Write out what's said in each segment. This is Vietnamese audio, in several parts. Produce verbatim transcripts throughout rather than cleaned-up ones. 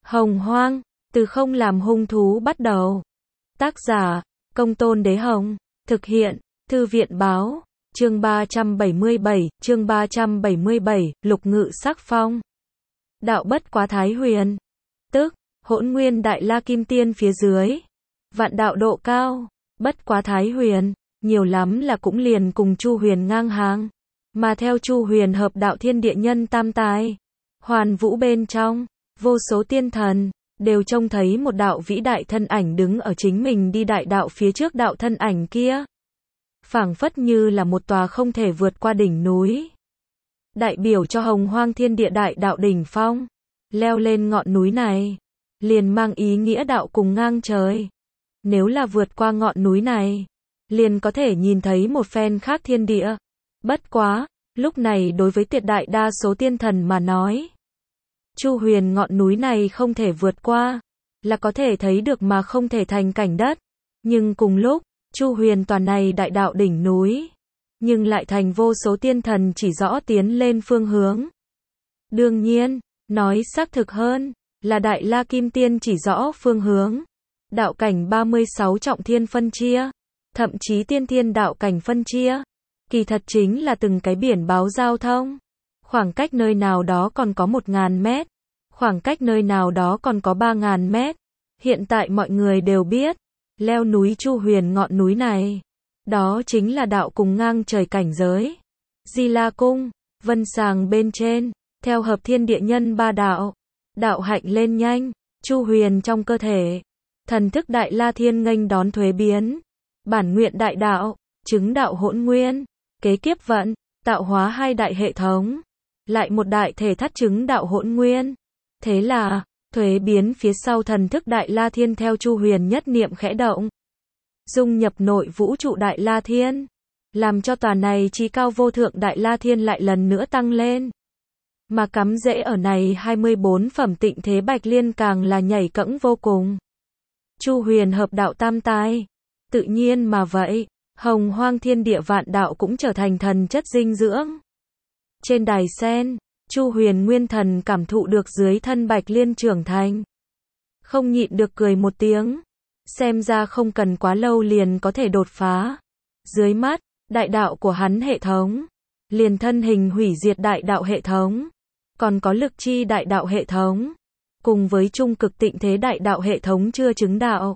Hồng Hoang, từ không làm hung thú bắt đầu. Tác giả, Công Tôn Đế Hồng. Thực hiện, Thư viện Báo. Chương ba trăm bảy mươi bảy, chương ba trăm bảy mươi bảy, Lục Ngự Sắc Phong. Đạo bất quá Thái Huyền. Tức, Hỗn Nguyên Đại La Kim Tiên phía dưới. Vạn đạo độ cao, bất quá Thái Huyền, nhiều lắm là cũng liền cùng Chu Huyền ngang hàng. Mà theo Chu Huyền hợp đạo thiên địa nhân tam tài, hoàn vũ bên trong, vô số tiên thần, đều trông thấy một đạo vĩ đại thân ảnh đứng ở chính mình đi đại đạo phía trước đạo thân ảnh kia. Phảng phất như là một tòa không thể vượt qua đỉnh núi. Đại biểu cho hồng hoang thiên địa đại đạo đỉnh phong. Leo lên ngọn núi này, liền mang ý nghĩa đạo cùng ngang trời. Nếu là vượt qua ngọn núi này, liền có thể nhìn thấy một phen khác thiên địa. Bất quá, lúc này đối với tuyệt đại đa số tiên thần mà nói, Chu Huyền ngọn núi này không thể vượt qua, là có thể thấy được mà không thể thành cảnh đất. Nhưng cùng lúc, Chu Huyền tòa này đại đạo đỉnh núi, nhưng lại thành vô số tiên thần chỉ rõ tiến lên phương hướng. Đương nhiên, nói xác thực hơn, là Đại La Kim Tiên chỉ rõ phương hướng. Đạo cảnh ba mươi sáu trọng thiên phân chia, thậm chí tiên thiên đạo cảnh phân chia, kỳ thật chính là từng cái biển báo giao thông. Khoảng cách nơi nào đó còn có một ngàn mét, khoảng cách nơi nào đó còn có ba ngàn mét. Hiện tại mọi người đều biết, leo núi Chu Huyền ngọn núi này, đó chính là đạo cùng ngang trời cảnh giới. Di La Cung, vân sàng bên trên, theo hợp thiên địa nhân ba đạo, đạo hạnh lên nhanh, Chu Huyền trong cơ thể, thần thức Đại La Thiên nghênh đón thuế biến, bản nguyện đại đạo, chứng đạo hỗn nguyên, kế kiếp vận, tạo hóa hai đại hệ thống, lại một đại thể thắt chứng đạo hỗn nguyên. Thế là, thuế biến phía sau thần thức Đại La Thiên theo Chu Huyền nhất niệm khẽ động, dung nhập nội vũ trụ Đại La Thiên, làm cho tòa này chí cao vô thượng Đại La Thiên lại lần nữa tăng lên. Mà cắm rễ ở này hai mươi bốn phẩm tịnh thế Bạch Liên càng là nhảy cẫng vô cùng. Chu Huyền hợp đạo tam tài, tự nhiên mà vậy, hồng hoang thiên địa vạn đạo cũng trở thành thần chất dinh dưỡng. Trên đài sen, Chu Huyền nguyên thần cảm thụ được dưới thân Bạch Liên trưởng thành, không nhịn được cười một tiếng, xem ra không cần quá lâu liền có thể đột phá. Dưới mắt, đại đạo của hắn hệ thống, liền thân hình hủy diệt đại đạo hệ thống, còn có lực chi đại đạo hệ thống, cùng với trung cực tịnh thế đại đạo hệ thống chưa chứng đạo.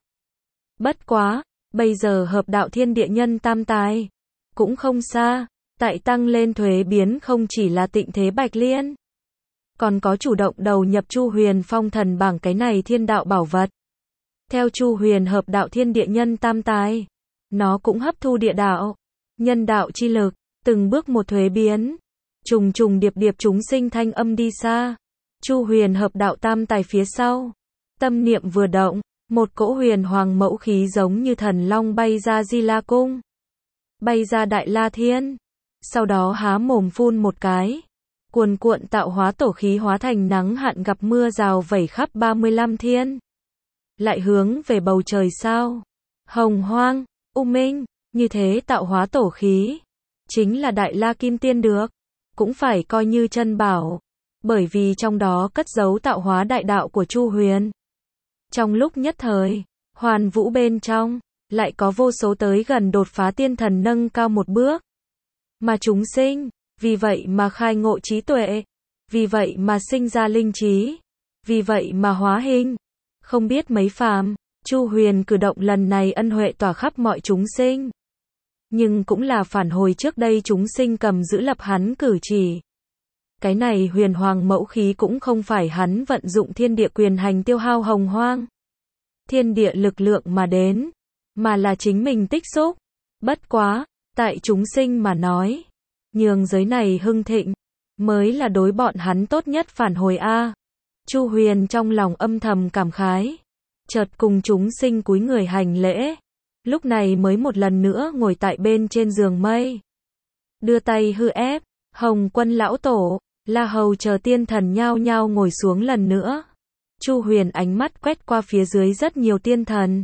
Bất quá, bây giờ hợp đạo thiên địa nhân tam tài, cũng không xa, tại tăng lên thuế biến không chỉ là tịnh thế Bạch Liên, còn có chủ động đầu nhập Chu Huyền phong thần bảng cái này thiên đạo bảo vật. Theo Chu Huyền hợp đạo thiên địa nhân tam tài, nó cũng hấp thu địa đạo, nhân đạo chi lực, từng bước một thuế biến, trùng trùng điệp điệp chúng sinh thanh âm đi xa. Chu Huyền hợp đạo tam tài phía sau, tâm niệm vừa động, một cỗ huyền hoàng mẫu khí giống như thần long bay ra Di La Cung, bay ra Đại La Thiên, sau đó há mồm phun một cái, cuồn cuộn tạo hóa tổ khí hóa thành nắng hạn gặp mưa rào vẩy khắp ba mươi lăm thiên, lại hướng về bầu trời sao, hồng hoang, u minh, như thế tạo hóa tổ khí, chính là Đại La Kim Tiên được, cũng phải coi như chân bảo, bởi vì trong đó cất giấu tạo hóa đại đạo của Chu Huyền. Trong lúc nhất thời, hoàn vũ bên trong, lại có vô số tới gần đột phá tiên thần nâng cao một bước. Mà chúng sinh, vì vậy mà khai ngộ trí tuệ, vì vậy mà sinh ra linh trí, vì vậy mà hóa hình. Không biết mấy phàm, Chu Huyền cử động lần này ân huệ tỏa khắp mọi chúng sinh. Nhưng cũng là phản hồi trước đây chúng sinh cầm giữ lập hắn cử chỉ. Cái này huyền hoàng mẫu khí cũng không phải hắn vận dụng thiên địa quyền hành tiêu hao hồng hoang, thiên địa lực lượng mà đến, mà là chính mình tích xúc. Bất quá, tại chúng sinh mà nói, nhường giới này hưng thịnh, mới là đối bọn hắn tốt nhất phản hồi a. Chu Huyền trong lòng âm thầm cảm khái, chợt cùng chúng sinh cúi người hành lễ, lúc này mới một lần nữa ngồi tại bên trên giường mây, đưa tay hư ép, Hồng Quân lão tổ, La Hầu chờ tiên thần nhao nhao ngồi xuống lần nữa. Chu Huyền ánh mắt quét qua phía dưới rất nhiều tiên thần.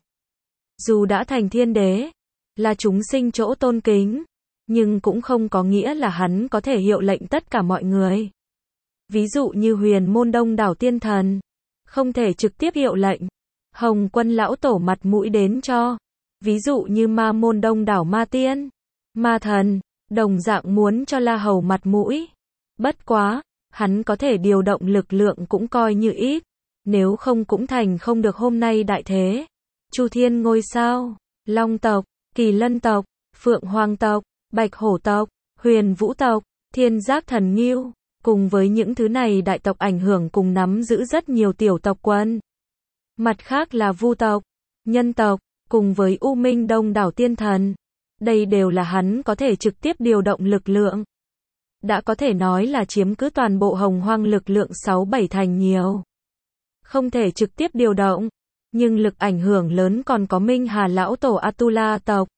Dù đã thành thiên đế, là chúng sinh chỗ tôn kính, nhưng cũng không có nghĩa là hắn có thể hiệu lệnh tất cả mọi người. Ví dụ như huyền môn đông đảo tiên thần, không thể trực tiếp hiệu lệnh. Hồng Quân lão tổ mặt mũi đến cho. Ví dụ như ma môn đông đảo ma tiên, ma thần, đồng dạng muốn cho La Hầu mặt mũi. Bất quá, hắn có thể điều động lực lượng cũng coi như ít, nếu không cũng thành không được hôm nay đại thế. Chu Thiên ngôi sao, Long tộc, Kỳ Lân tộc, Phượng Hoàng tộc, Bạch Hổ tộc, Huyền Vũ tộc, Thiên Giác Thần Ngưu, cùng với những thứ này đại tộc ảnh hưởng cùng nắm giữ rất nhiều tiểu tộc quân. Mặt khác là Vu tộc, Nhân tộc, cùng với U Minh đông đảo tiên thần. Đây đều là hắn có thể trực tiếp điều động lực lượng. Đã có thể nói là chiếm cứ toàn bộ hồng hoang lực lượng sáu bảy thành nhiều. Không thể trực tiếp điều động, nhưng lực ảnh hưởng lớn còn có Minh Hà lão tổ Atula tộc.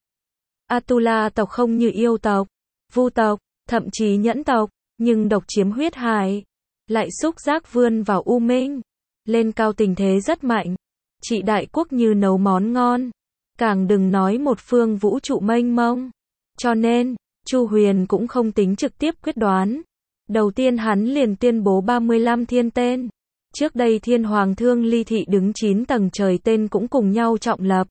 Atula tộc không như yêu tộc, Vu tộc, thậm chí Nhẫn tộc, nhưng độc chiếm huyết hải, lại xúc giác vươn vào U Minh, lên cao tình thế rất mạnh. Trị đại quốc như nấu món ngon, càng đừng nói một phương vũ trụ mênh mông. Cho nên, Chu Huyền cũng không tính trực tiếp quyết đoán. Đầu tiên hắn liền tuyên bố ba mươi lăm thiên tên. Trước đây Thiên Hoàng Thương Ly Thị đứng chín tầng trời tên cũng cùng nhau trọng lập.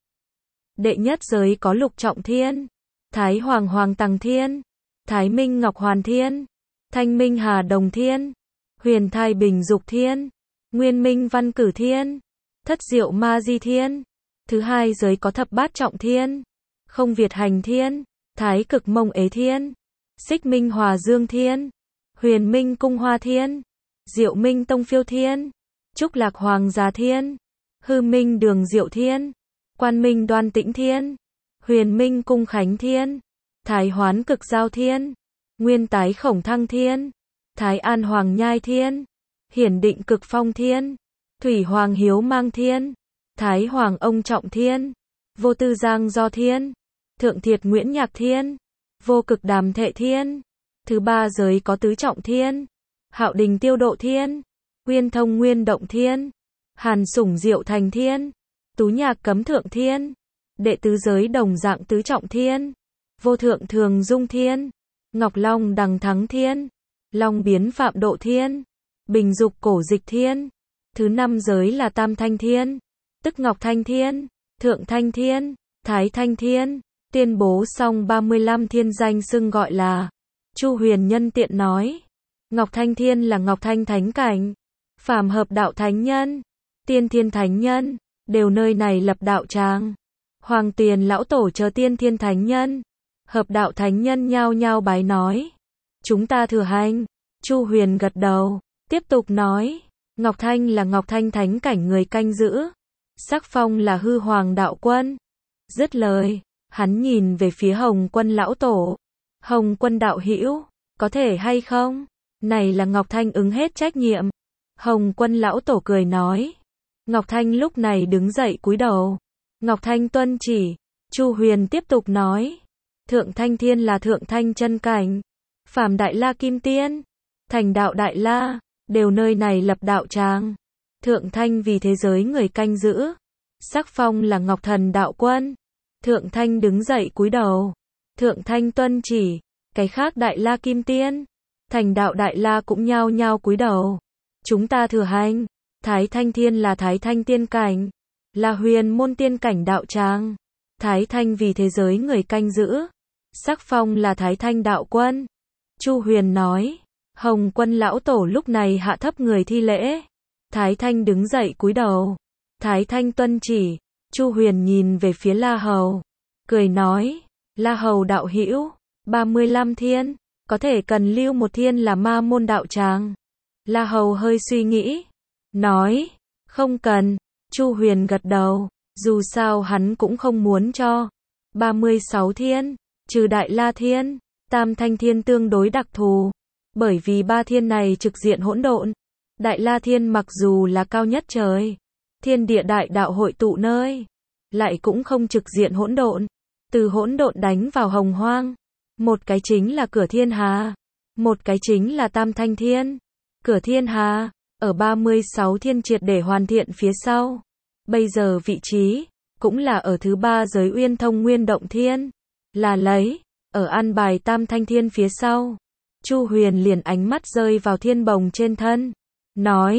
Đệ nhất giới có Lục Trọng Thiên, Thái Hoàng Hoàng Tằng Thiên, Thái Minh Ngọc Hoàn Thiên, Thanh Minh Hà Đồng Thiên, Huyền Thai Bình Dục Thiên, Nguyên Minh Văn Cử Thiên, Thất Diệu Ma Di Thiên. Thứ hai giới có Thập Bát Trọng Thiên, Không Việt Hành Thiên, Thái Cực Mông Ế Thiên, Xích Minh Hòa Dương Thiên, Huyền Minh Cung Hoa Thiên, Diệu Minh Tông Phiêu Thiên, Trúc Lạc Hoàng Già Thiên, Hư Minh Đường Diệu Thiên, Quan Minh Đoan Tĩnh Thiên, Huyền Minh Cung Khánh Thiên, Thái Hoán Cực Giao Thiên, Nguyên Tái Khổng Thăng Thiên, Thái An Hoàng Nhai Thiên, Hiển Định Cực Phong Thiên, Thủy Hoàng Hiếu Mang Thiên, Thái Hoàng Ông Trọng Thiên, Vô Tư Giang Do Thiên, Thượng Thiệt Nguyễn Nhạc Thiên, Vô Cực Đàm Thệ Thiên. Thứ ba giới có Tứ Trọng Thiên, Hạo Đình Tiêu Độ Thiên, Uyên Thông Nguyên Động Thiên, Hàn Sủng Diệu Thành Thiên, Tú Nhạc Cấm Thượng Thiên. Đệ tứ giới đồng dạng Tứ Trọng Thiên, Vô Thượng Thường Dung Thiên, Ngọc Long Đằng Thắng Thiên, Long Biến Phạm Độ Thiên, Bình Dục Cổ Dịch Thiên. Thứ năm giới là Tam Thanh Thiên, tức Ngọc Thanh Thiên, Thượng Thanh Thiên, Thái Thanh Thiên. Tuyên bố xong ba mươi lăm thiên danh xưng gọi là. Chu Huyền nhân tiện nói, Ngọc Thanh Thiên là Ngọc Thanh Thánh Cảnh, Phàm Hợp Đạo Thánh Nhân, Tiên Thiên Thánh Nhân, đều nơi này lập đạo tràng. Hoàng Tuyền lão tổ chờ Tiên Thiên Thánh Nhân, Hợp Đạo Thánh Nhân nhao nhao bái nói, chúng ta thừa hành. Chu Huyền gật đầu, tiếp tục nói, Ngọc Thanh là Ngọc Thanh Thánh Cảnh người canh giữ, Sắc Phong là Hư Hoàng Đạo Quân. Dứt lời, hắn nhìn về phía Hồng Quân lão tổ. Hồng Quân đạo hữu, có thể hay không? Này là Ngọc Thanh ứng hết trách nhiệm. Hồng Quân lão tổ cười nói. Ngọc Thanh lúc này đứng dậy cúi đầu. Ngọc Thanh tuân chỉ. Chu Huyền tiếp tục nói. Thượng Thanh Thiên là Thượng Thanh chân cảnh, Phàm Đại La Kim Tiên, Thành Đạo Đại La, đều nơi này lập đạo tràng. Thượng Thanh vì thế giới người canh giữ. Sắc Phong là Ngọc Thần Đạo Quân. Thượng Thanh đứng dậy cúi đầu. Thượng Thanh tuân chỉ. Cái khác Đại La Kim Tiên, Thành Đạo Đại La cũng nhao nhao cúi đầu. Chúng ta thừa hành. Thái Thanh Thiên là Thái Thanh tiên cảnh, là Huyền Môn tiên cảnh đạo tràng. Thái Thanh vì thế giới người canh giữ. Sắc Phong là Thái Thanh đạo quân. Chu Huyền nói. Hồng Quân lão tổ lúc này hạ thấp người thi lễ. Thái Thanh đứng dậy cúi đầu. Thái Thanh tuân chỉ. Chu Huyền nhìn về phía La Hầu, cười nói, La Hầu đạo hữu, ba mươi lăm thiên, có thể cần lưu một thiên là ma môn đạo tràng. La Hầu hơi suy nghĩ, nói, không cần. Chu Huyền gật đầu, dù sao hắn cũng không muốn cho. ba mươi sáu thiên, trừ Đại La Thiên, Tam Thanh Thiên tương đối đặc thù, bởi vì ba thiên này trực diện hỗn độn. Đại La Thiên mặc dù là cao nhất trời, thiên địa đại đạo hội tụ nơi, lại cũng không trực diện hỗn độn. Từ hỗn độn đánh vào hồng hoang, một cái chính là cửa thiên hà, một cái chính là Tam Thanh Thiên. Cửa thiên hà, ở ba mươi sáu thiên triệt để hoàn thiện phía sau. Bây giờ vị trí, cũng là ở thứ ba giới Uyên Thông Nguyên Động Thiên, là lấy, ở an bài Tam Thanh Thiên phía sau. Chu Huyền liền ánh mắt rơi vào thiên bồng trên thân, nói,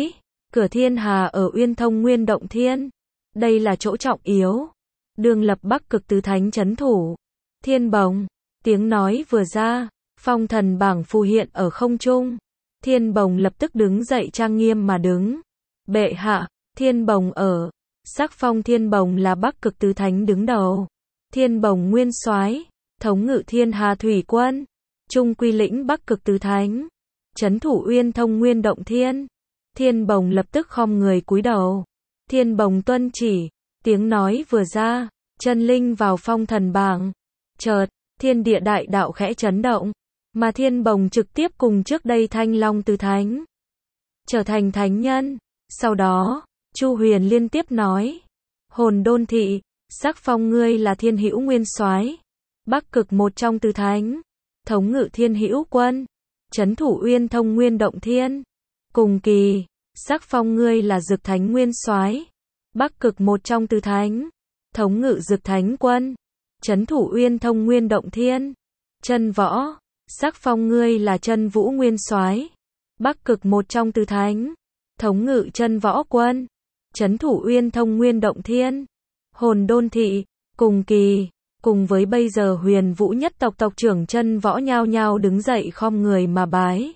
Cửa thiên hà ở Uyên Thông Nguyên Động Thiên. Đây là chỗ trọng yếu. Đường lập Bắc Cực Tứ Thánh trấn thủ. Thiên bồng. Tiếng nói vừa ra, phong thần bảng phù hiện ở không trung. Thiên bồng lập tức đứng dậy trang nghiêm mà đứng. Bệ hạ, thiên bồng ở. Sắc phong thiên bồng là Bắc Cực Tứ Thánh đứng đầu. Thiên bồng nguyên soái, thống ngự thiên hà thủy quân. Trung quy lĩnh Bắc Cực Tứ Thánh. Trấn thủ Uyên Thông Nguyên Động Thiên. Thiên bồng lập tức khom người cúi đầu. Thiên bồng tuân chỉ. Tiếng nói vừa ra, chân linh vào phong thần bảng. Chợt, thiên địa đại đạo khẽ chấn động. Mà thiên bồng trực tiếp cùng trước đây Thanh Long Tứ Thánh trở thành thánh nhân. Sau đó, Chu Huyền liên tiếp nói. Hồn Đôn Thị, sắc phong ngươi là Thiên Hữu Nguyên soái, Bắc Cực một trong tứ thánh, thống ngự Thiên Hữu quân, trấn thủ Uyên Thông Nguyên Động Thiên. Cùng kỳ, sắc phong ngươi là Dực Thánh Nguyên soái, Bắc Cực một trong tứ thánh, thống ngự Dực Thánh quân, trấn thủ Uyên Thông Nguyên Động Thiên. Chân Võ, sắc phong ngươi là Chân Vũ Nguyên soái, Bắc Cực một trong tứ thánh, thống ngự Chân Võ quân, trấn thủ Uyên Thông Nguyên Động Thiên. Hồn Đôn Thị, cùng kỳ, cùng với bây giờ Huyền Vũ nhất tộc tộc trưởng Chân Võ nhao nhao đứng dậy khom người mà bái.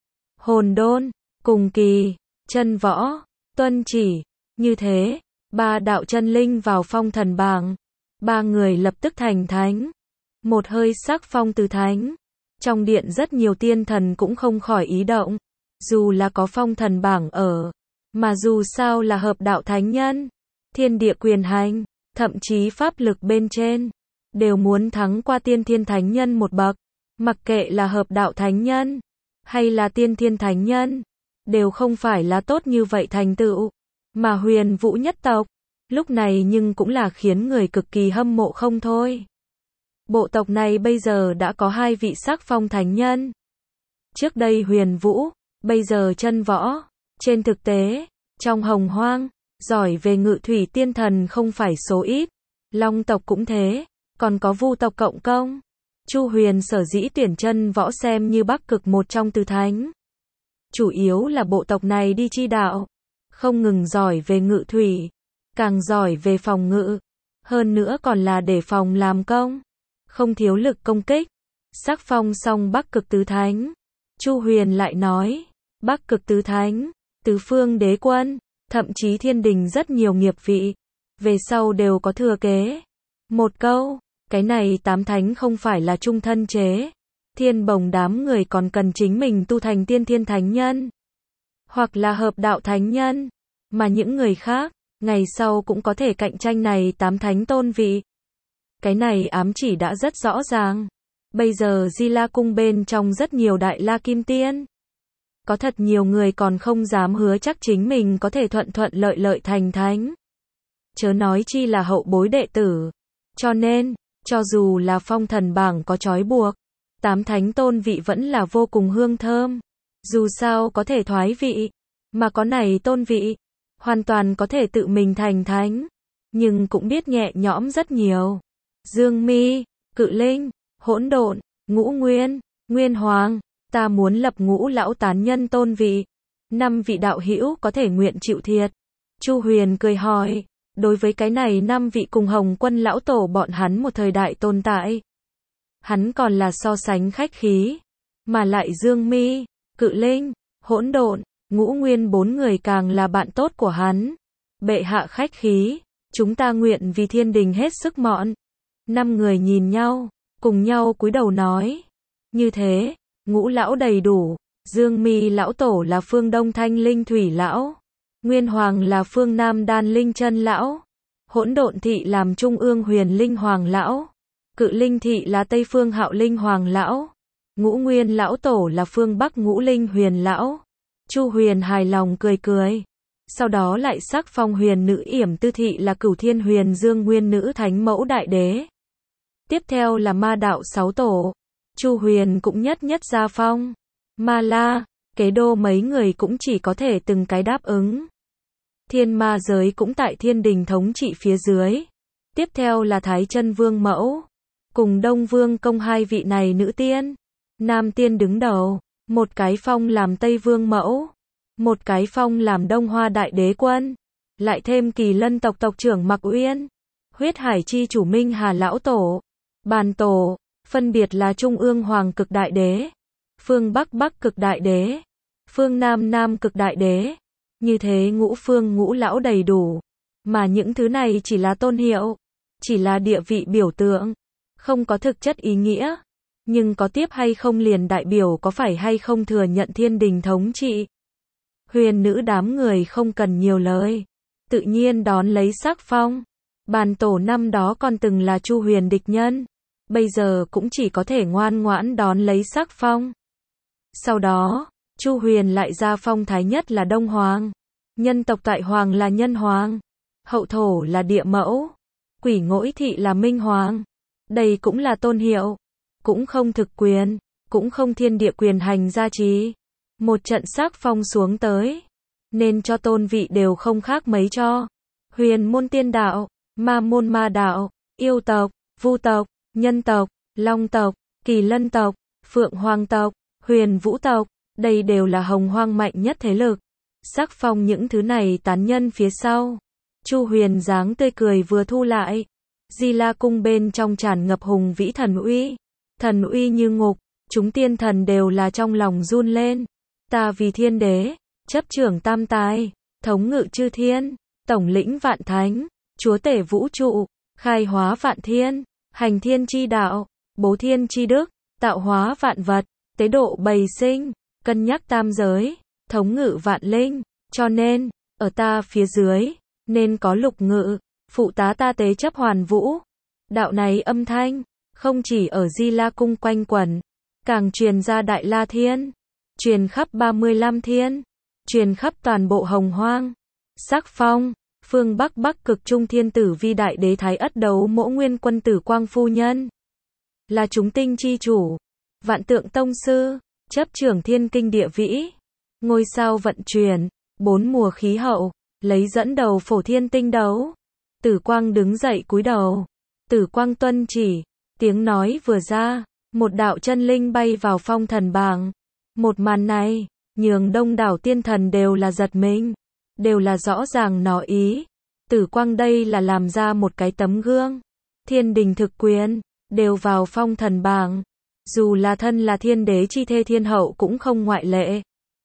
Hồn Đôn, cùng kỳ, Chân Võ, tuân chỉ. Như thế, ba đạo chân linh vào phong thần bảng. Ba người lập tức thành thánh. Một hơi sắc phong tứ thánh. Trong điện rất nhiều tiên thần cũng không khỏi ý động. Dù là có phong thần bảng ở, mà dù sao là hợp đạo thánh nhân, thiên địa quyền hành, thậm chí pháp lực bên trên, đều muốn thắng qua tiên thiên thánh nhân một bậc. Mặc kệ là hợp đạo thánh nhân, hay là tiên thiên thánh nhân, đều không phải là tốt như vậy thành tựu. Mà Huyền Vũ nhất tộc, lúc này nhưng cũng là khiến người cực kỳ hâm mộ không thôi. Bộ tộc này bây giờ đã có hai vị sắc phong thánh nhân. Trước đây Huyền Vũ, bây giờ Chân Võ. Trên thực tế, trong hồng hoang, giỏi về ngự thủy tiên thần không phải số ít. Long tộc cũng thế, còn có Vu tộc cộng công. Chu Huyền sở dĩ tuyển Chân Võ xem như Bắc Cực một trong tứ thánh. Chủ yếu là bộ tộc này đi chi đạo, không ngừng giỏi về ngự thủy, càng giỏi về phòng ngự, hơn nữa còn là để phòng làm công, không thiếu lực công kích. Sắc phong xong Bắc Cực tứ thánh, Chu Huyền lại nói, Bắc Cực tứ thánh, tứ phương đế quân, thậm chí thiên đình rất nhiều nghiệp vị, về sau đều có thừa kế. Một câu, cái này tám thánh không phải là trung thân chế. Thiên bồng đám người còn cần chính mình tu thành tiên thiên thánh nhân, hoặc là hợp đạo thánh nhân, mà những người khác, ngày sau cũng có thể cạnh tranh này tám thánh tôn vị. Cái này ám chỉ đã rất rõ ràng. Bây giờ Di La Cung bên trong rất nhiều đại la kim tiên. Có thật nhiều người còn không dám hứa chắc chính mình có thể thuận thuận lợi lợi thành thánh. Chớ nói chi là hậu bối đệ tử. Cho nên, cho dù là phong thần bảng có trói buộc, tám thánh tôn vị vẫn là vô cùng hương thơm. Dù sao có thể thoái vị, mà có này tôn vị, hoàn toàn có thể tự mình thành thánh, nhưng cũng biết nhẹ nhõm rất nhiều. Dương Mi, Cự Linh, Hỗn Độn, Ngũ Nguyên, Nguyên Hoàng, ta muốn lập Ngũ lão tán nhân tôn vị. Năm vị đạo hữu có thể nguyện chịu thiệt. Chu Huyền cười hỏi, đối với cái này năm vị cùng Hồng Quân lão tổ bọn hắn một thời đại tồn tại, hắn còn là so sánh khách khí, mà lại Dương Mi, Cự Linh, Hỗn Độn, Ngũ Nguyên bốn người càng là bạn tốt của hắn. Bệ hạ khách khí, chúng ta nguyện vì thiên đình hết sức mọn. Năm người nhìn nhau, cùng nhau cúi đầu nói. Như thế, Ngũ lão đầy đủ, Dương Mi lão tổ là phương Đông Thanh Linh Thủy lão, Nguyên Hoàng là phương Nam Đan Linh Chân lão, Hỗn Độn thị làm Trung ương Huyền Linh Hoàng lão, Cự Linh thị là Tây phương Hạo Linh Hoàng lão, Ngũ Nguyên lão tổ là phương Bắc Ngũ Linh Huyền lão. Chu Huyền hài lòng cười cười. Sau đó lại sắc phong Huyền nữ Yểm Tư thị là Cửu Thiên Huyền Dương Nguyên nữ Thánh Mẫu Đại Đế. Tiếp theo là Ma đạo sáu tổ. Chu Huyền cũng nhất nhất gia phong. Ma La, Kế Đô mấy người cũng chỉ có thể từng cái đáp ứng. Thiên ma giới cũng tại thiên đình thống trị phía dưới. Tiếp theo là Thái Chân Vương Mẫu, cùng Đông Vương Công hai vị này nữ tiên. Nam tiên đứng đầu, một cái phong làm Tây Vương Mẫu, Một cái phong làm Đông Hoa đại đế quân. Lại thêm Kỳ Lân tộc tộc trưởng Mặc Uyên. Huyết Hải chi chủ Minh Hà lão tổ. Bàn tổ. Phân biệt là Trung ương Hoàng cực đại đế. Phương Bắc Bắc cực đại đế. Phương Nam Nam cực đại đế. Như thế ngũ phương ngũ lão đầy đủ. Mà những thứ này chỉ là tôn hiệu. Chỉ là địa vị biểu tượng. Không có thực chất ý nghĩa. Nhưng có tiếp hay không liền đại biểu có phải hay không thừa nhận thiên đình thống trị. Huyền nữ đám người không cần nhiều lời. Tự nhiên đón lấy sắc phong. Bàn tổ năm đó còn từng là Chu Huyền địch nhân. Bây giờ cũng chỉ có thể ngoan ngoãn đón lấy sắc phong. Sau đó, Chu Huyền lại ra phong thái nhất là Đông Hoàng. Nhân tộc Tại Hoàng là Nhân Hoàng. Hậu thổ là Địa Mẫu. Quỷ Ngỗi Thị là Minh Hoàng. Đây cũng là tôn hiệu. Cũng không thực quyền. Cũng không thiên địa quyền hành gia trì. Một trận sắc phong xuống tới. Nên cho tôn vị đều không khác mấy cho. Huyền môn tiên đạo. Ma môn ma đạo. Yêu tộc. Vu tộc. Nhân tộc. Long tộc. Kỳ Lân tộc. Phượng Hoàng tộc. Huyền Vũ tộc. Đây đều là hồng hoang mạnh nhất thế lực. Sắc phong những thứ này tán nhân phía sau. Chu Huyền dáng tươi cười vừa thu lại. Di La cung bên trong tràn ngập hùng vĩ thần uy. Thần uy như ngục. Chúng tiên thần đều là trong lòng run lên. Ta vì thiên đế. Chấp trưởng tam tài. Thống ngự chư thiên. Tổng lĩnh vạn thánh. Chúa tể vũ trụ. Khai hóa vạn thiên. Hành thiên chi đạo. Bố thiên chi đức. Tạo hóa vạn vật. Tế độ bầy sinh. Cân nhắc tam giới. Thống ngự vạn linh. Cho nên, ở ta phía dưới, nên có lục ngự, phụ tá ta tế chấp hoàn vũ. Đạo này âm thanh, không chỉ ở Di La cung quanh quẩn, càng truyền ra Đại La Thiên, truyền khắp ba mươi lăm thiên, truyền khắp toàn bộ hồng hoang. Sắc phong, phương Bắc Bắc cực trung thiên tử vi đại đế Thái Ất Đấu Mỗ Nguyên Quân Tử Quang phu nhân, là chúng tinh chi chủ, vạn tượng tông sư, chấp trưởng thiên kinh địa vĩ, ngôi sao vận chuyển, bốn mùa khí hậu, lấy dẫn đầu phổ thiên tinh đấu. Tử Quang đứng dậy cúi đầu. Tử Quang tuân chỉ, tiếng nói vừa ra, một đạo chân linh bay vào phong thần bảng. Một màn này, nhường đông đảo tiên thần đều là giật mình, đều là rõ ràng nó ý. Tử Quang đây là làm ra một cái tấm gương. Thiên đình thực quyền, đều vào phong thần bảng. Dù là thân là thiên đế chi thê thiên hậu cũng không ngoại lệ.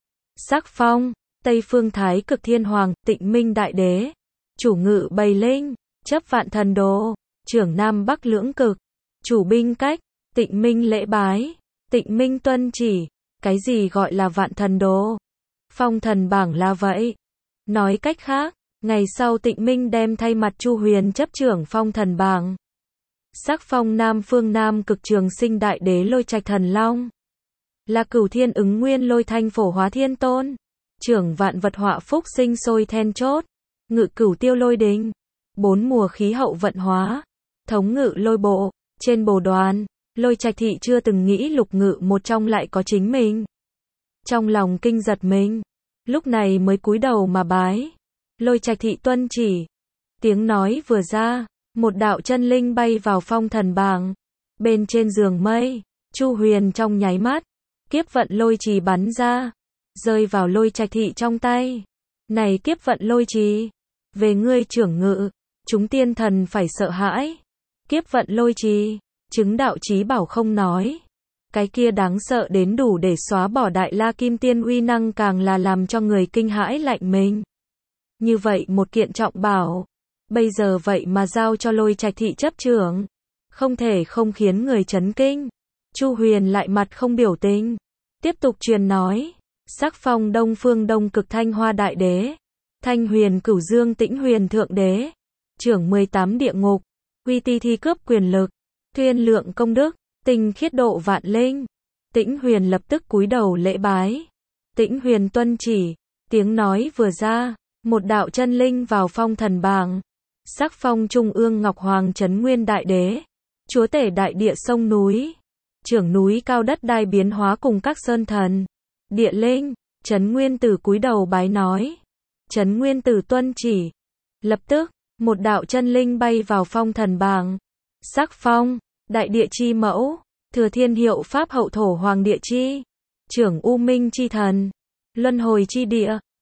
Sắc phong, Tây Phương Thái Cực Thiên Hoàng, Tịnh Minh Đại Đế, chủ ngự bầy linh, chấp vạn thần đồ, trưởng Nam Bắc lưỡng cực, chủ binh cách, Tịnh Minh lễ bái, Tịnh Minh tuân chỉ. Cái gì gọi là vạn thần đồ? Phong thần bảng là vậy. Nói cách khác, ngày sau Tịnh Minh đem thay mặt Chu Huyền chấp trưởng phong thần bảng. Sắc phong Nam Phương Nam Cực Trường Sinh Đại Đế Lôi Trạch Thần Long, là Cửu Thiên Ứng Nguyên Lôi Thanh Phổ Hóa Thiên Tôn, trưởng vạn vật họa phúc sinh sôi then chốt, ngự cửu tiêu lôi đình, bốn mùa khí hậu vận hóa, thống ngự lôi bộ, trên bồ đoàn, Lôi Trạch thị chưa từng nghĩ lục ngự một trong lại có chính mình. Trong lòng kinh giật mình, lúc này mới cúi đầu mà bái. Lôi Trạch thị tuân chỉ, tiếng nói vừa ra, một đạo chân linh bay vào phong thần bảng. Bên trên giường mây, Chu Huyền trong nháy mắt, kiếp vận lôi trì bắn ra, rơi vào Lôi Trạch thị trong tay. Này kiếp vận lôi trì, về ngươi trưởng ngự, chúng tiên thần phải sợ hãi. Kiếp vận lôi trì, chứng đạo chí bảo không nói. Cái kia đáng sợ đến đủ để xóa bỏ Đại La Kim Tiên uy năng càng là làm cho người kinh hãi lạnh mình. Như vậy một kiện trọng bảo, bây giờ vậy mà giao cho Lôi Trạch thị chấp trưởng, không thể không khiến người chấn kinh. Chu Huyền lại mặt không biểu tình, tiếp tục truyền nói. Sắc phong Đông Phương Đông Cực Thanh Hoa Đại Đế, Thanh Huyền Cửu Dương Tĩnh Huyền Thượng Đế, trưởng mười tám địa ngục, uy ti thi cướp quyền lực, thuyên lượng công đức, tinh khiết độ vạn linh. Tĩnh Huyền lập tức cúi đầu lễ bái. Tĩnh Huyền tuân chỉ, tiếng nói vừa ra, một đạo chân linh vào phong thần bảng. Sắc phong Trung ương Ngọc Hoàng Trấn Nguyên Đại Đế, chúa tể đại địa sông núi, trưởng núi cao đất đai biến hóa cùng các sơn thần, địa linh. Trấn Nguyên Tử cúi đầu bái nói. Trấn Nguyên Tử tuân chỉ, lập tức một đạo chân linh bay vào phong thần bảng. Sắc phong đại địa chi mẫu, thừa thiên hiệu pháp hậu thổ hoàng địa chi, trưởng u minh chi thần, luân hồi chi địa,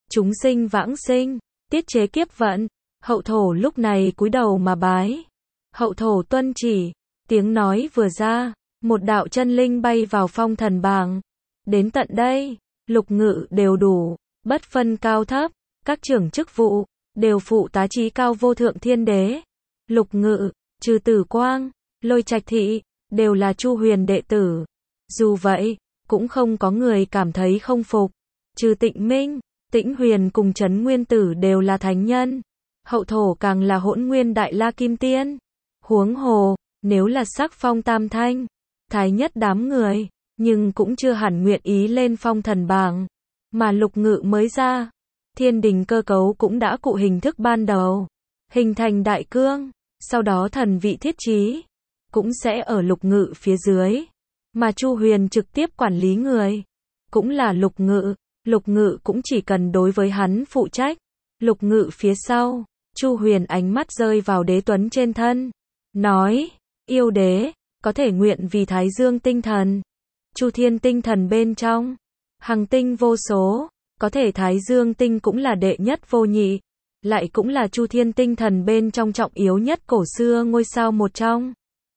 chúng sinh vãng sinh, tiết chế kiếp vận. Hậu thổ lúc này cúi đầu mà bái. Hậu thổ tuân chỉ, tiếng nói vừa ra, một đạo chân linh bay vào phong thần bảng. Đến tận đây, lục ngự đều đủ, bất phân cao thấp, các trưởng chức vụ, đều phụ tá chí cao vô thượng thiên đế. Lục ngự, trừ Tử Quang, Lôi Trạch Thị, đều là Chu Huyền đệ tử. Dù vậy, cũng không có người cảm thấy không phục. Trừ Tịnh Minh, Tĩnh Huyền cùng Trấn Nguyên Tử đều là thánh nhân. Hậu thổ càng là hỗn nguyên đại la kim tiên. Huống hồ, nếu là sắc phong tam thanh, thái nhất đám người, nhưng cũng chưa hẳn nguyện ý lên phong thần bảng. Mà lục ngự mới ra, thiên đình cơ cấu cũng đã cụ hình thức ban đầu, hình thành đại cương, sau đó thần vị thiết trí, cũng sẽ ở lục ngự phía dưới. Mà Chu Huyền trực tiếp quản lý người, cũng là lục ngự, lục ngự cũng chỉ cần đối với hắn phụ trách. Lục ngự phía sau, Chu Huyền ánh mắt rơi vào Đế Tuấn trên thân, nói, yêu đế, có thể nguyện vì Thái Dương tinh thần, Chu Thiên tinh thần bên trong, hằng tinh vô số, có thể Thái Dương tinh cũng là đệ nhất vô nhị, lại cũng là Chu Thiên tinh thần bên trong trọng yếu nhất cổ xưa ngôi sao một trong.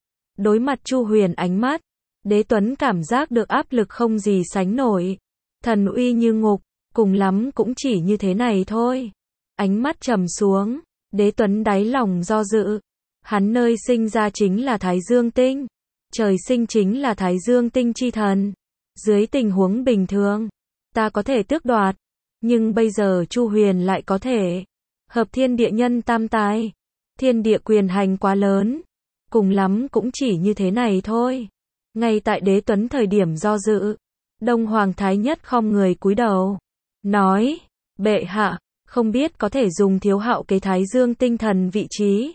Đối mặt Chu Huyền ánh mắt, Đế Tuấn cảm giác được áp lực không gì sánh nổi, thần uy như ngục, cùng lắm cũng chỉ như thế này thôi. Ánh mắt trầm xuống, Đế Tuấn đáy lòng do dự, hắn nơi sinh ra chính là Thái Dương tinh, trời sinh chính là Thái Dương tinh chi thần. Dưới tình huống bình thường, ta có thể tước đoạt, nhưng bây giờ Chu Huyền lại có thể hợp thiên địa nhân tam tài. Thiên địa quyền hành quá lớn, cùng lắm cũng chỉ như thế này thôi. Ngay tại Đế Tuấn thời điểm do dự, Đông Hoàng Thái Nhất khom người cúi đầu, nói, bệ hạ, không biết có thể dùng Thiếu Hạo kế Thái Dương tinh thần vị trí.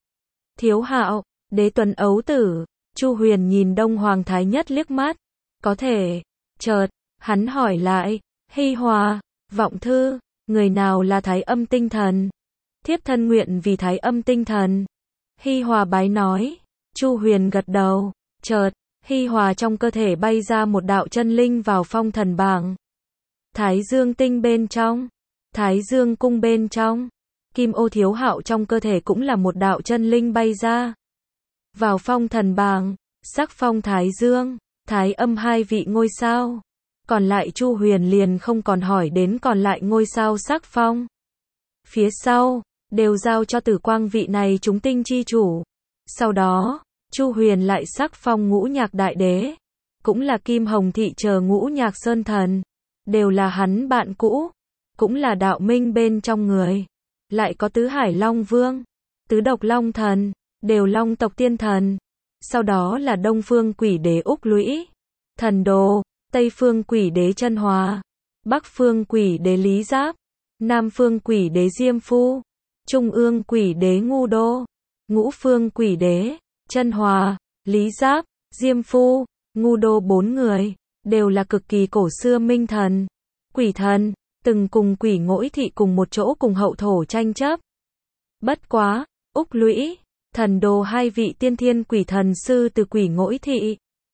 Thiếu Hạo, Đế Tuấn ấu tử, Chu Huyền nhìn Đông Hoàng Thái Nhất liếc mắt, có thể. Chợt, hắn hỏi lại, Hi Hòa, Vọng Thư, người nào là Thái Âm tinh thần? Thiếp thân nguyện vì Thái Âm tinh thần. Hi Hòa bái nói. Chu Huyền gật đầu. Chợt, Hi Hòa trong cơ thể bay ra một đạo chân linh vào phong thần bảng. Thái Dương tinh bên trong, Thái Dương cung bên trong, Kim Ô Thiếu Hạo trong cơ thể cũng là một đạo chân linh bay ra. Vào phong thần bảng, sắc phong Thái Dương, Thái Âm hai vị ngôi sao. Còn lại Chu Huyền liền không còn hỏi đến còn lại ngôi sao sắc phong. Phía sau, đều giao cho Tử Quang vị này chúng tinh chi chủ. Sau đó, Chu Huyền lại sắc phong Ngũ Nhạc Đại Đế, cũng là Kim Hồng Thị chờ Ngũ Nhạc Sơn Thần, đều là hắn bạn cũ, cũng là đạo minh bên trong người. Lại có Tứ Hải Long Vương, Tứ Độc Long Thần, đều Long tộc tiên thần. Sau đó là Đông Phương Quỷ Đế Úc Lũy, Thần Đồ, Tây Phương Quỷ Đế Chân Hòa, Bắc Phương Quỷ Đế Lý Giáp, Nam Phương Quỷ Đế Diêm Phu, Trung ương Quỷ Đế Ngu Đô, Ngũ Phương Quỷ Đế, Chân Hòa, Lý Giáp, Diêm Phu, Ngu Đô bốn người, đều là cực kỳ cổ xưa minh thần, quỷ thần, từng cùng Quỷ Ngỗi Thị cùng một chỗ cùng hậu thổ tranh chấp. Bất quá, Úc Lũy, Thần Đồ hai vị tiên thiên quỷ thần sư từ Quỷ Ngỗi Thị.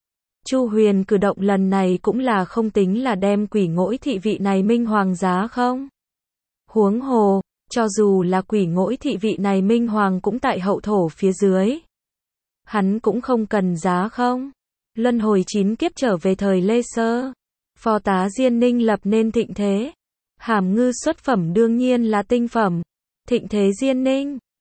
Chu Huyền cử động lần này cũng là không tính là đem Quỷ Ngỗi Thị vị này minh hoàng giá không. Huống hồ, cho dù là Quỷ Ngỗi Thị vị này minh hoàng cũng tại hậu thổ phía dưới. Hắn cũng không cần giá không. Luân hồi chín kiếp trở về thời Lê Sơ, phò tá Diên Ninh lập nên thịnh thế. Hàm Ngư xuất phẩm đương nhiên là tinh phẩm. Thịnh thế Diên Ninh,